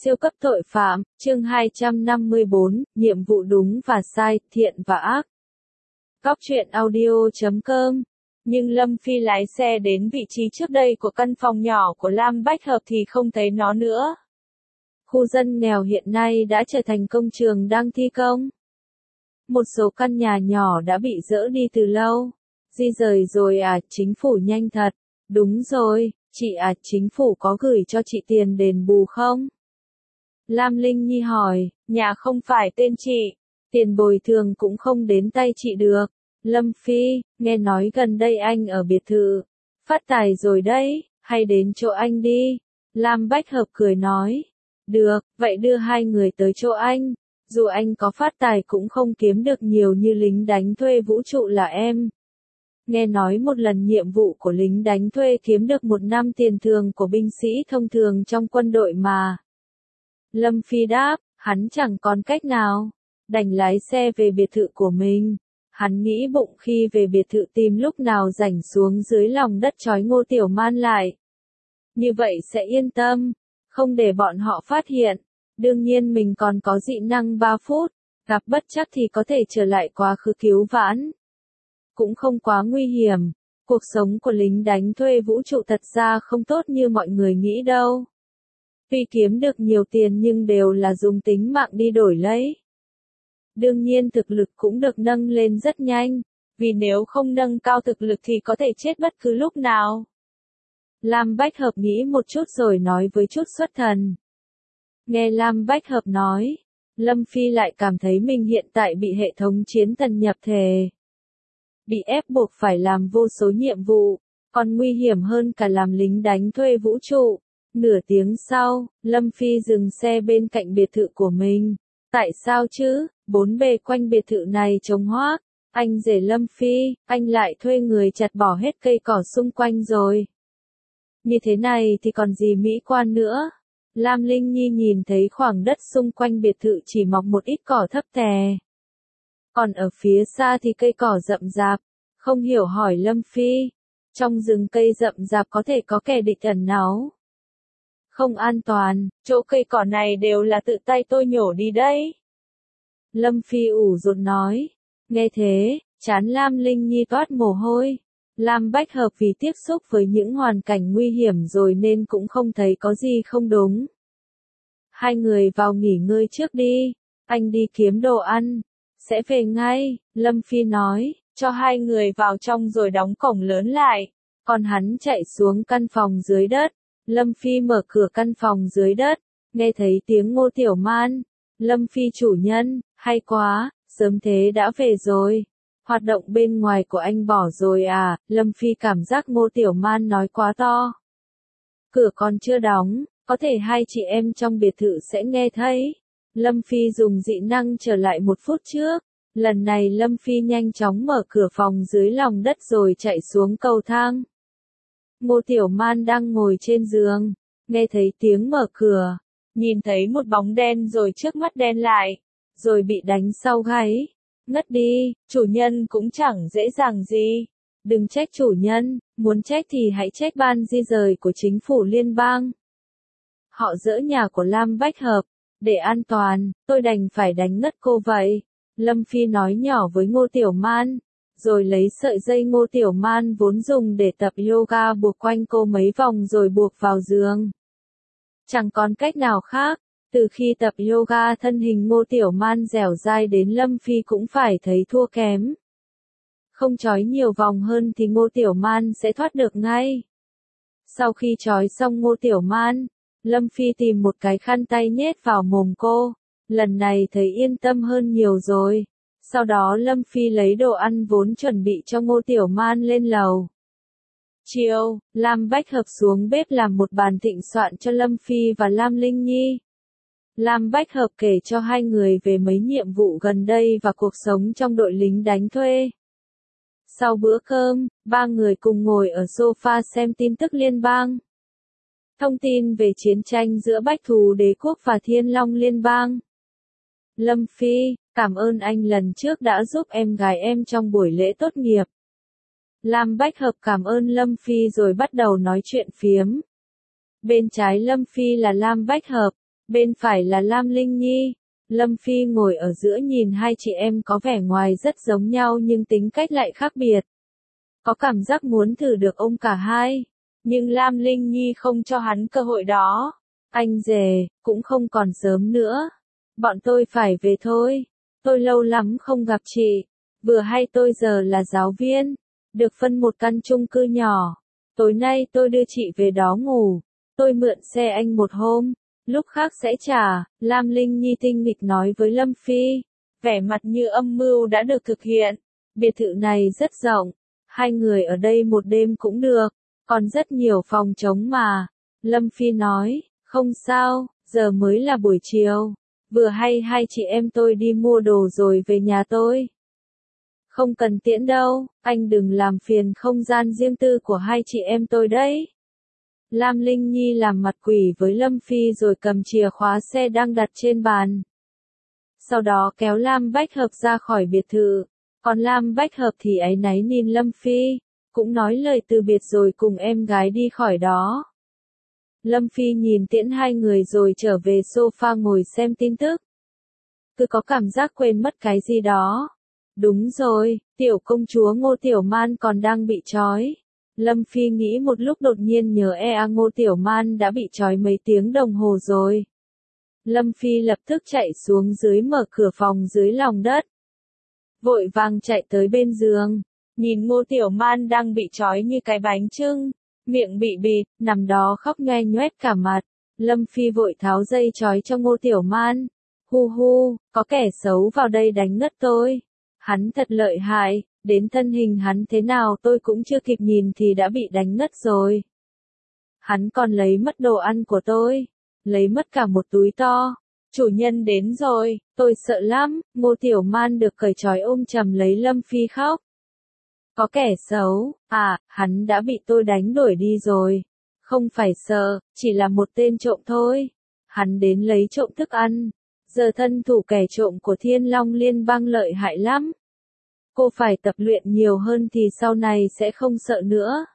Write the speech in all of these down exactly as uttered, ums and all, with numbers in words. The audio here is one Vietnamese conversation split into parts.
Siêu cấp tội phạm, chương hai trăm năm mươi bốn, nhiệm vụ đúng và sai, thiện và ác. Góc truyện audio chấm com. Nhưng Lâm Phi lái xe đến vị trí trước đây của căn phòng nhỏ của Lam Bách Hợp thì không thấy nó nữa. Khu dân nghèo hiện nay đã trở thành công trường đang thi công. Một số căn nhà nhỏ đã bị dỡ đi từ lâu. Di rời rồi à, chính phủ nhanh thật. Đúng rồi, chị à, chính phủ có gửi cho chị tiền đền bù không? Lam Linh Nhi hỏi, nhà không phải tên chị, tiền bồi thường cũng không đến tay chị được. Lâm Phi, nghe nói gần đây anh ở biệt thự, phát tài rồi đấy, hay đến chỗ anh đi. Lam Bách Hợp cười nói, được, vậy đưa hai người tới chỗ anh, dù anh có phát tài cũng không kiếm được nhiều như lính đánh thuê vũ trụ là em. Nghe nói một lần nhiệm vụ của lính đánh thuê kiếm được một năm tiền thường của binh sĩ thông thường trong quân đội mà. Lâm Phi đáp, hắn chẳng còn cách nào, đành lái xe về biệt thự của mình. Hắn nghĩ bụng khi về biệt thự tìm lúc nào rảnh xuống dưới lòng đất trói Ngô Tiểu Man lại. Như vậy sẽ yên tâm, không để bọn họ phát hiện. Đương nhiên mình còn có dị năng ba phút, gặp bất trắc thì có thể trở lại quá khứ cứu vãn. Cũng không quá nguy hiểm, cuộc sống của lính đánh thuê vũ trụ thật ra không tốt như mọi người nghĩ đâu. Tuy kiếm được nhiều tiền nhưng đều là dùng tính mạng đi đổi lấy. Đương nhiên thực lực cũng được nâng lên rất nhanh, vì nếu không nâng cao thực lực thì có thể chết bất cứ lúc nào. Lam Bách Hợp nghĩ một chút rồi nói với chút xuất thần. Nghe Lam Bách Hợp nói, Lâm Phi lại cảm thấy mình hiện tại bị hệ thống chiến thần nhập thể. Bị ép buộc phải làm vô số nhiệm vụ, còn nguy hiểm hơn cả làm lính đánh thuê vũ trụ. Nửa tiếng sau, Lâm Phi dừng xe bên cạnh biệt thự của mình. Tại sao chứ, bốn bề quanh biệt thự này trống hoác. Anh rể Lâm Phi, anh lại thuê người chặt bỏ hết cây cỏ xung quanh rồi. Như thế này thì còn gì mỹ quan nữa. Lam Linh Nhi nhìn thấy khoảng đất xung quanh biệt thự chỉ mọc một ít cỏ thấp tè. Còn ở phía xa thì cây cỏ rậm rạp. Không hiểu hỏi Lâm Phi, trong rừng cây rậm rạp có thể có kẻ địch ẩn náu. Không an toàn, chỗ cây cỏ này đều là tự tay tôi nhổ đi đấy. Lâm Phi ủ rột nói. Nghe thế, trán Lam Linh Nhi toát mồ hôi. Lam Bách Hợp vì tiếp xúc với những hoàn cảnh nguy hiểm rồi nên cũng không thấy có gì không đúng. Hai người vào nghỉ ngơi trước đi, anh đi kiếm đồ ăn, sẽ về ngay, Lâm Phi nói, cho hai người vào trong rồi đóng cổng lớn lại, còn hắn chạy xuống căn phòng dưới đất. Lâm Phi mở cửa căn phòng dưới đất, nghe thấy tiếng Ngô Tiểu Man. Lâm Phi chủ nhân, hay quá, sớm thế đã về rồi. Hoạt động bên ngoài của anh bỏ rồi à, Lâm Phi cảm giác Ngô Tiểu Man nói quá to. Cửa còn chưa đóng, có thể hai chị em trong biệt thự sẽ nghe thấy. Lâm Phi dùng dị năng trở lại một phút trước. Lần này Lâm Phi nhanh chóng mở cửa phòng dưới lòng đất rồi chạy xuống cầu thang. Ngô Tiểu Man đang ngồi trên giường, nghe thấy tiếng mở cửa, nhìn thấy một bóng đen rồi trước mắt đen lại, rồi bị đánh sau gáy. Ngất đi, chủ nhân cũng chẳng dễ dàng gì. Đừng trách chủ nhân, muốn trách thì hãy trách ban di rời của chính phủ liên bang. Họ dỡ nhà của Lam Bách Hợp, để an toàn, tôi đành phải đánh ngất cô vậy. Lâm Phi nói nhỏ với Ngô Tiểu Man, rồi lấy sợi dây Ngô Tiểu Man vốn dùng để tập yoga buộc quanh cô mấy vòng rồi buộc vào giường. Chẳng còn cách nào khác, từ khi tập yoga thân hình Ngô Tiểu Man dẻo dai đến Lâm Phi cũng phải thấy thua kém. Không trói nhiều vòng hơn thì Ngô Tiểu Man sẽ thoát được ngay. Sau khi trói xong Ngô Tiểu Man, Lâm Phi tìm một cái khăn tay nhét vào mồm cô, lần này thấy yên tâm hơn nhiều rồi. Sau đó Lâm Phi lấy đồ ăn vốn chuẩn bị cho Ngô Tiểu Man lên lầu. Chiều, Lam Bách Hợp xuống bếp làm một bàn thịnh soạn cho Lâm Phi và Lam Linh Nhi. Lam Bách Hợp kể cho hai người về mấy nhiệm vụ gần đây và cuộc sống trong đội lính đánh thuê. Sau bữa cơm, ba người cùng ngồi ở sofa xem tin tức liên bang. Thông tin về chiến tranh giữa Bách Thú Đế Quốc và Thiên Long Liên bang. Lâm Phi, cảm ơn anh lần trước đã giúp em gái em trong buổi lễ tốt nghiệp. Lam Bách Hợp cảm ơn Lâm Phi rồi bắt đầu nói chuyện phiếm. Bên trái Lâm Phi là Lam Bách Hợp, Bên phải là Lam Linh Nhi. Lâm Phi ngồi ở giữa nhìn hai chị em có vẻ ngoài rất giống nhau nhưng tính cách lại khác biệt. Có cảm giác muốn thử được ôm cả hai. Nhưng Lam Linh Nhi không cho hắn cơ hội đó. Anh rể, cũng không còn sớm nữa. Bọn tôi phải về thôi. Tôi lâu lắm không gặp chị. Vừa hay tôi giờ là giáo viên. Được phân một căn chung cư nhỏ. Tối nay tôi đưa chị về đó ngủ. Tôi mượn xe anh một hôm. Lúc khác sẽ trả. Lam Linh Nhi tinh nghịch nói với Lâm Phi. Vẻ mặt như âm mưu đã được thực hiện. Biệt thự này rất rộng. Hai người ở đây một đêm cũng được. Còn rất nhiều phòng trống mà. Lâm Phi nói. Không sao, giờ mới là buổi chiều. Vừa hay hai chị em tôi đi mua đồ rồi về nhà tôi. Không cần tiễn đâu, anh đừng làm phiền không gian riêng tư của hai chị em tôi đấy. Lam Linh Nhi làm mặt quỷ với Lâm Phi rồi cầm chìa khóa xe đang đặt trên bàn. Sau đó kéo Lam Bách Hợp ra khỏi biệt thự. Còn Lam Bách Hợp thì áy náy nhìn Lâm Phi, cũng nói lời từ biệt rồi cùng em gái đi khỏi đó. Lâm Phi nhìn tiễn hai người rồi trở về sofa ngồi xem tin tức. Cứ có cảm giác quên mất cái gì đó. Đúng rồi, tiểu công chúa Ngô Tiểu Man còn đang bị trói. Lâm Phi nghĩ một lúc đột nhiên nhớ ea Ngô Tiểu Man đã bị trói mấy tiếng đồng hồ rồi. Lâm Phi lập tức chạy xuống dưới mở cửa phòng dưới lòng đất. Vội vàng chạy tới bên giường, nhìn Ngô Tiểu Man đang bị trói như cái bánh chưng, miệng bị bịt, nằm đó khóc nhoe nhoét cả mặt. Lâm Phi vội tháo dây trói cho Ngô Tiểu Man. Hu hu, có kẻ xấu vào đây đánh ngất tôi. Hắn thật lợi hại, đến thân hình hắn thế nào tôi cũng chưa kịp nhìn thì đã bị đánh ngất rồi. Hắn còn lấy mất đồ ăn của tôi, lấy mất cả một túi to. Chủ nhân đến rồi, tôi sợ lắm. Ngô Tiểu Man được cởi trói ôm chầm lấy Lâm Phi khóc. Có kẻ xấu, à, hắn đã bị tôi đánh đuổi đi rồi. Không phải sợ, chỉ là một tên trộm thôi. Hắn đến lấy trộm thức ăn. Giờ thân thủ kẻ trộm của Thiên Long Liên bang lợi hại lắm. Cô phải tập luyện nhiều hơn thì sau này sẽ không sợ nữa.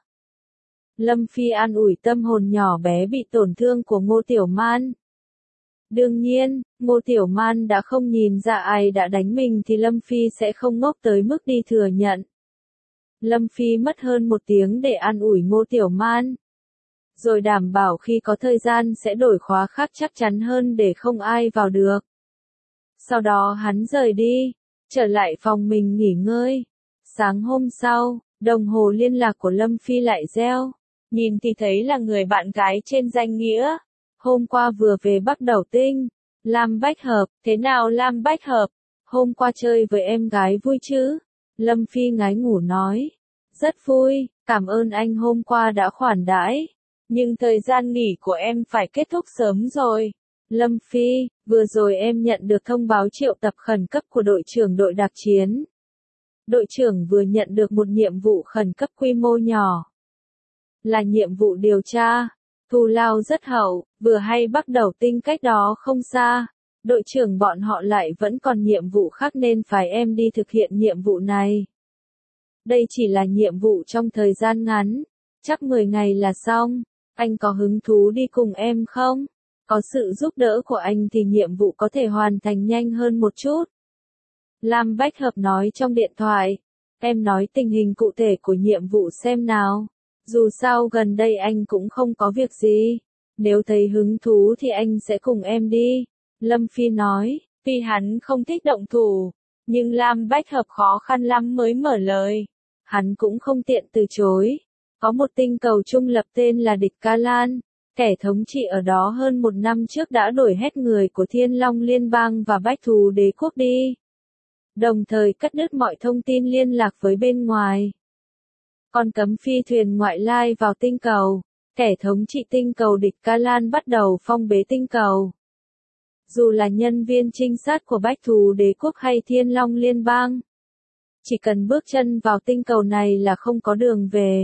Lâm Phi an ủi tâm hồn nhỏ bé bị tổn thương của Ngô Tiểu Man. Đương nhiên, Ngô Tiểu Man đã không nhìn ra ai đã đánh mình thì Lâm Phi sẽ không ngốc tới mức đi thừa nhận. Lâm Phi mất hơn một tiếng để an ủi Ngô Tiểu Man. Rồi đảm bảo khi có thời gian sẽ đổi khóa khác chắc chắn hơn để không ai vào được. Sau đó hắn rời đi, trở lại phòng mình nghỉ ngơi. Sáng hôm sau, đồng hồ liên lạc của Lâm Phi lại reo. Nhìn thì thấy là người bạn gái trên danh nghĩa. Hôm qua vừa về Bắc Đầu Tinh. Lam Bách Hợp, thế nào Lam Bách Hợp? Hôm qua chơi với em gái vui chứ? Lâm Phi ngái ngủ nói. Rất vui, cảm ơn anh hôm qua đã khoản đãi. Nhưng thời gian nghỉ của em phải kết thúc sớm rồi. Lâm Phi, vừa rồi em nhận được thông báo triệu tập khẩn cấp của đội trưởng đội đặc chiến. Đội trưởng vừa nhận được một nhiệm vụ khẩn cấp quy mô nhỏ. Là nhiệm vụ điều tra. Thù lao rất hậu, vừa hay Bắc Đầu Tinh cách đó không xa. Đội trưởng bọn họ lại vẫn còn nhiệm vụ khác nên phải em đi thực hiện nhiệm vụ này. Đây chỉ là nhiệm vụ trong thời gian ngắn. Chắc mười ngày là xong. Anh có hứng thú đi cùng em không? Có sự giúp đỡ của anh thì nhiệm vụ có thể hoàn thành nhanh hơn một chút. Lam Bách Hợp nói trong điện thoại. Em nói tình hình cụ thể của nhiệm vụ xem nào. Dù sao gần đây anh cũng không có việc gì. Nếu thấy hứng thú thì anh sẽ cùng em đi. Lâm Phi nói, vì hắn không thích động thủ. Nhưng Lam Bách Hợp khó khăn lắm mới mở lời. Hắn cũng không tiện từ chối. Có một tinh cầu trung lập tên là Địch Ca Lan. Kẻ thống trị ở đó hơn một năm trước đã đuổi hết người của Thiên Long Liên bang và Bách Thú Đế quốc đi. Đồng thời cắt đứt mọi thông tin liên lạc với bên ngoài. Còn cấm phi thuyền ngoại lai vào tinh cầu. Kẻ thống trị tinh cầu Địch Ca Lan bắt đầu phong bế tinh cầu. Dù là nhân viên trinh sát của Bách Thú Đế quốc hay Thiên Long Liên bang. Chỉ cần bước chân vào tinh cầu này là không có đường về.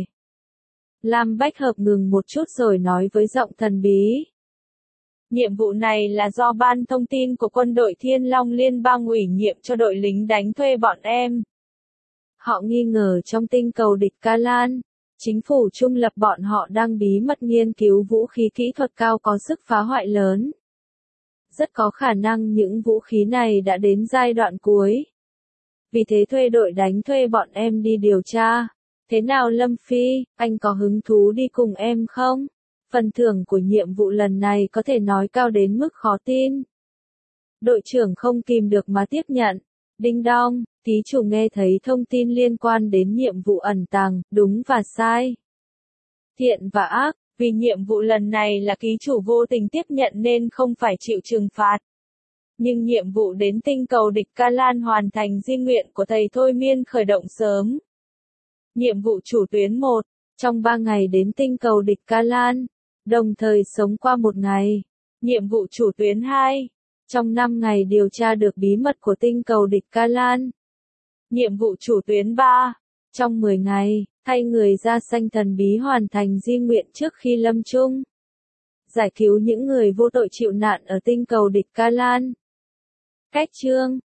Lam Bách Hợp ngừng một chút rồi nói với giọng thần bí. Nhiệm vụ này là do Ban Thông tin của quân đội Thiên Long Liên bang ủy nhiệm cho đội lính đánh thuê bọn em. Họ nghi ngờ trong tinh cầu Địch Ca Lan, chính phủ trung lập bọn họ đang bí mật nghiên cứu vũ khí kỹ thuật cao có sức phá hoại lớn. rất có khả năng những vũ khí này đã đến giai đoạn cuối. Vì thế thuê đội đánh thuê bọn em đi điều tra. Thế nào Lâm Phi, anh có hứng thú đi cùng em không? Phần thưởng của nhiệm vụ lần này có thể nói cao đến mức khó tin. Đội trưởng không kìm được mà tiếp nhận. Đinh đong, ký chủ nghe thấy thông tin liên quan đến nhiệm vụ ẩn tàng, đúng và sai. Thiện và ác, vì nhiệm vụ lần này là ký chủ vô tình tiếp nhận nên không phải chịu trừng phạt. Nhưng nhiệm vụ đến tinh cầu địch Ca Lan hoàn thành di nguyện của thầy thôi miên khởi động sớm. Nhiệm vụ chủ tuyến một, trong ba ngày đến tinh cầu địch Ca Lan, đồng thời sống qua một ngày. Nhiệm vụ chủ tuyến hai, trong năm ngày điều tra được bí mật của tinh cầu địch Ca Lan. Nhiệm vụ chủ tuyến ba, trong mười ngày, thay người da xanh thần bí hoàn thành di nguyện trước khi lâm chung. Giải cứu những người vô tội chịu nạn ở tinh cầu địch Ca Lan. Cách chương